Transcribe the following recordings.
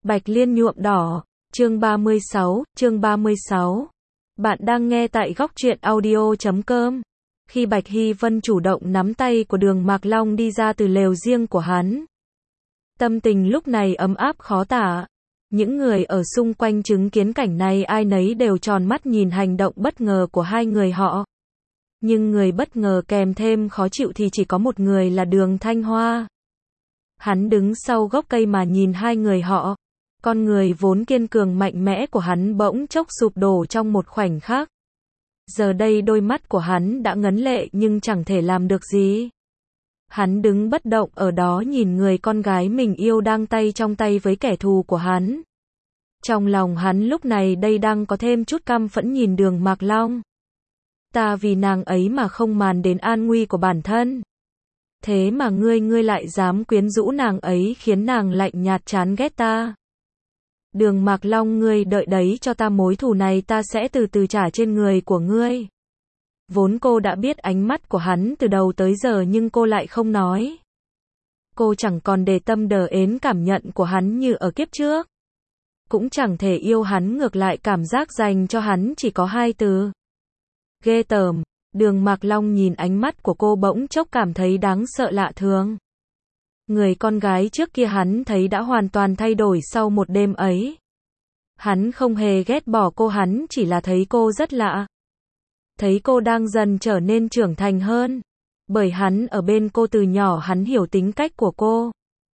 Bạch Liên nhuộm đỏ, chương 36. Bạn đang nghe tại góc truyện audio.com. Khi Bạch Hy Vân chủ động nắm tay của Đường Mạc Long đi ra từ lều riêng của hắn, tâm tình lúc này ấm áp khó tả. Những người ở xung quanh chứng kiến cảnh này ai nấy đều tròn mắt nhìn hành động bất ngờ của hai người họ. Nhưng người bất ngờ kèm thêm khó chịu thì chỉ có một người là Đường Thanh Hoa. Hắn đứng sau gốc cây mà nhìn hai người họ. Con người vốn kiên cường mạnh mẽ của hắn bỗng chốc sụp đổ trong một khoảnh khắc. Giờ đây đôi mắt của hắn đã ngấn lệ nhưng chẳng thể làm được gì. Hắn đứng bất động ở đó nhìn người con gái mình yêu đang tay trong tay với kẻ thù của hắn. Trong lòng hắn lúc này đây đang có thêm chút căm phẫn nhìn Đường Mạc Long. Ta vì nàng ấy mà không màng đến an nguy của bản thân. Thế mà ngươi lại dám quyến rũ nàng ấy khiến nàng lạnh nhạt chán ghét ta. Đường Mạc Long, ngươi đợi đấy cho ta, mối thù này ta sẽ từ từ trả trên người của ngươi. Vốn cô đã biết ánh mắt của hắn từ đầu tới giờ nhưng cô lại không nói. Cô chẳng còn để tâm đờ ến cảm nhận của hắn như ở kiếp trước. Cũng chẳng thể yêu hắn, ngược lại cảm giác dành cho hắn chỉ có hai từ: ghê tởm. Đường Mạc Long nhìn ánh mắt của cô bỗng chốc cảm thấy đáng sợ lạ thường. Người con gái trước kia hắn thấy đã hoàn toàn thay đổi sau một đêm ấy. Hắn không hề ghét bỏ cô, hắn chỉ là thấy cô rất lạ. Thấy cô đang dần trở nên trưởng thành hơn. Bởi hắn ở bên cô từ nhỏ, hắn hiểu tính cách của cô.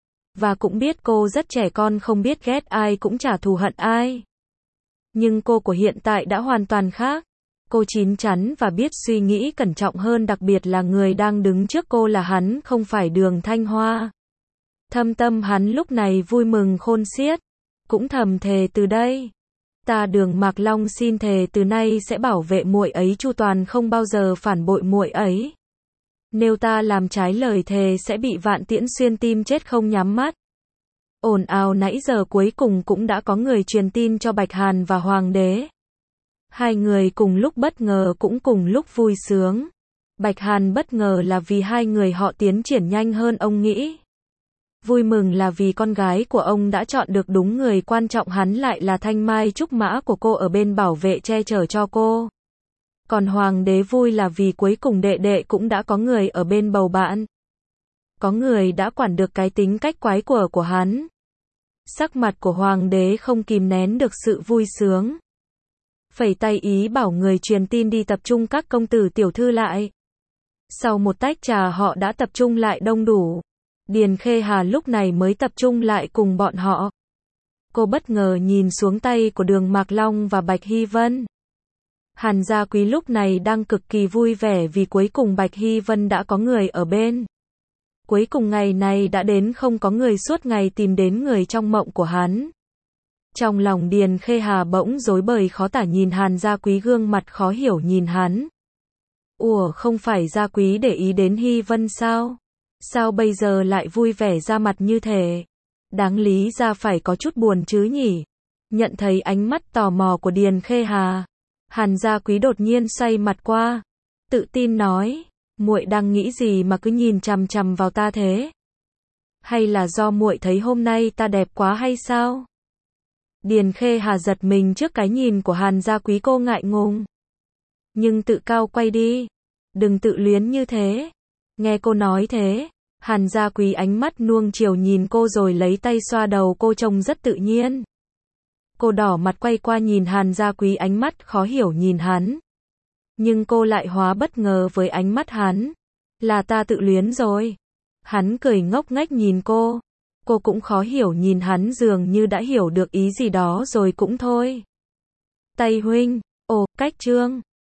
Và cũng biết cô rất trẻ con, không biết ghét ai cũng chả thù hận ai. Nhưng cô của hiện tại đã hoàn toàn khác. Cô chín chắn và biết suy nghĩ cẩn trọng hơn, đặc biệt là người đang đứng trước cô là hắn, không phải Đường Thanh Hoa. Thâm tâm hắn lúc này vui mừng khôn xiết, cũng thầm thề từ đây, ta Đường Mạc Long xin thề từ nay sẽ bảo vệ muội ấy chu toàn, không bao giờ phản bội muội ấy. Nếu ta làm trái lời thề sẽ bị vạn tiễn xuyên tim, chết không nhắm mắt. Ồn ào nãy giờ cuối cùng cũng đã có người truyền tin cho Bạch Hàn và Hoàng đế. Hai người cùng lúc bất ngờ cũng cùng lúc vui sướng. Bạch Hàn bất ngờ là vì hai người họ tiến triển nhanh hơn ông nghĩ. Vui mừng là vì con gái của ông đã chọn được đúng người, quan trọng hắn lại là thanh mai trúc mã của cô ở bên bảo vệ che chở cho cô. Còn Hoàng đế vui là vì cuối cùng đệ đệ cũng đã có người ở bên bầu bạn. Có người đã quản được cái tính cách quái quở của hắn. Sắc mặt của Hoàng đế không kìm nén được sự vui sướng. Phẩy tay ý bảo người truyền tin đi tập trung các công tử tiểu thư lại. Sau một tách trà họ đã tập trung lại đông đủ. Điền Khê Hà lúc này mới tập trung lại cùng bọn họ. Cô bất ngờ nhìn xuống tay của Đường Mạc Long và Bạch Hy Vân. Hàn Gia Quý lúc này đang cực kỳ vui vẻ vì cuối cùng Bạch Hy Vân đã có người ở bên. Cuối cùng ngày này đã đến, không có người suốt ngày tìm đến người trong mộng của hắn. Trong lòng Điền Khê Hà bỗng rối bời khó tả, nhìn Hàn Gia Quý gương mặt khó hiểu nhìn hắn. Ủa, không phải Gia Quý để ý đến Hy Vân sao? Sao bây giờ lại vui vẻ ra mặt như thế? Đáng lý ra phải có chút buồn chứ nhỉ? Nhận thấy ánh mắt tò mò của Điền Khê Hà, Hàn Gia Quý đột nhiên xoay mặt qua, tự tin nói: muội đang nghĩ gì mà cứ nhìn chằm chằm vào ta thế? Hay là do muội thấy hôm nay ta đẹp quá hay sao? Điền Khê Hà giật mình trước cái nhìn của Hàn Gia Quý, cô ngại ngùng. Nhưng tự cao quay đi, đừng tự luyến như thế. Nghe cô nói thế, Hàn Gia Quý ánh mắt nuông chiều nhìn cô rồi lấy tay xoa đầu cô, trông rất tự nhiên. Cô đỏ mặt quay qua nhìn Hàn Gia Quý, ánh mắt khó hiểu nhìn hắn. Nhưng cô lại hóa bất ngờ với ánh mắt hắn. Là ta tự luyến rồi. Hắn cười ngốc nghếch nhìn cô. Cô cũng khó hiểu nhìn hắn, dường như đã hiểu được ý gì đó rồi cũng thôi. Tây huynh, ồ, cách trương.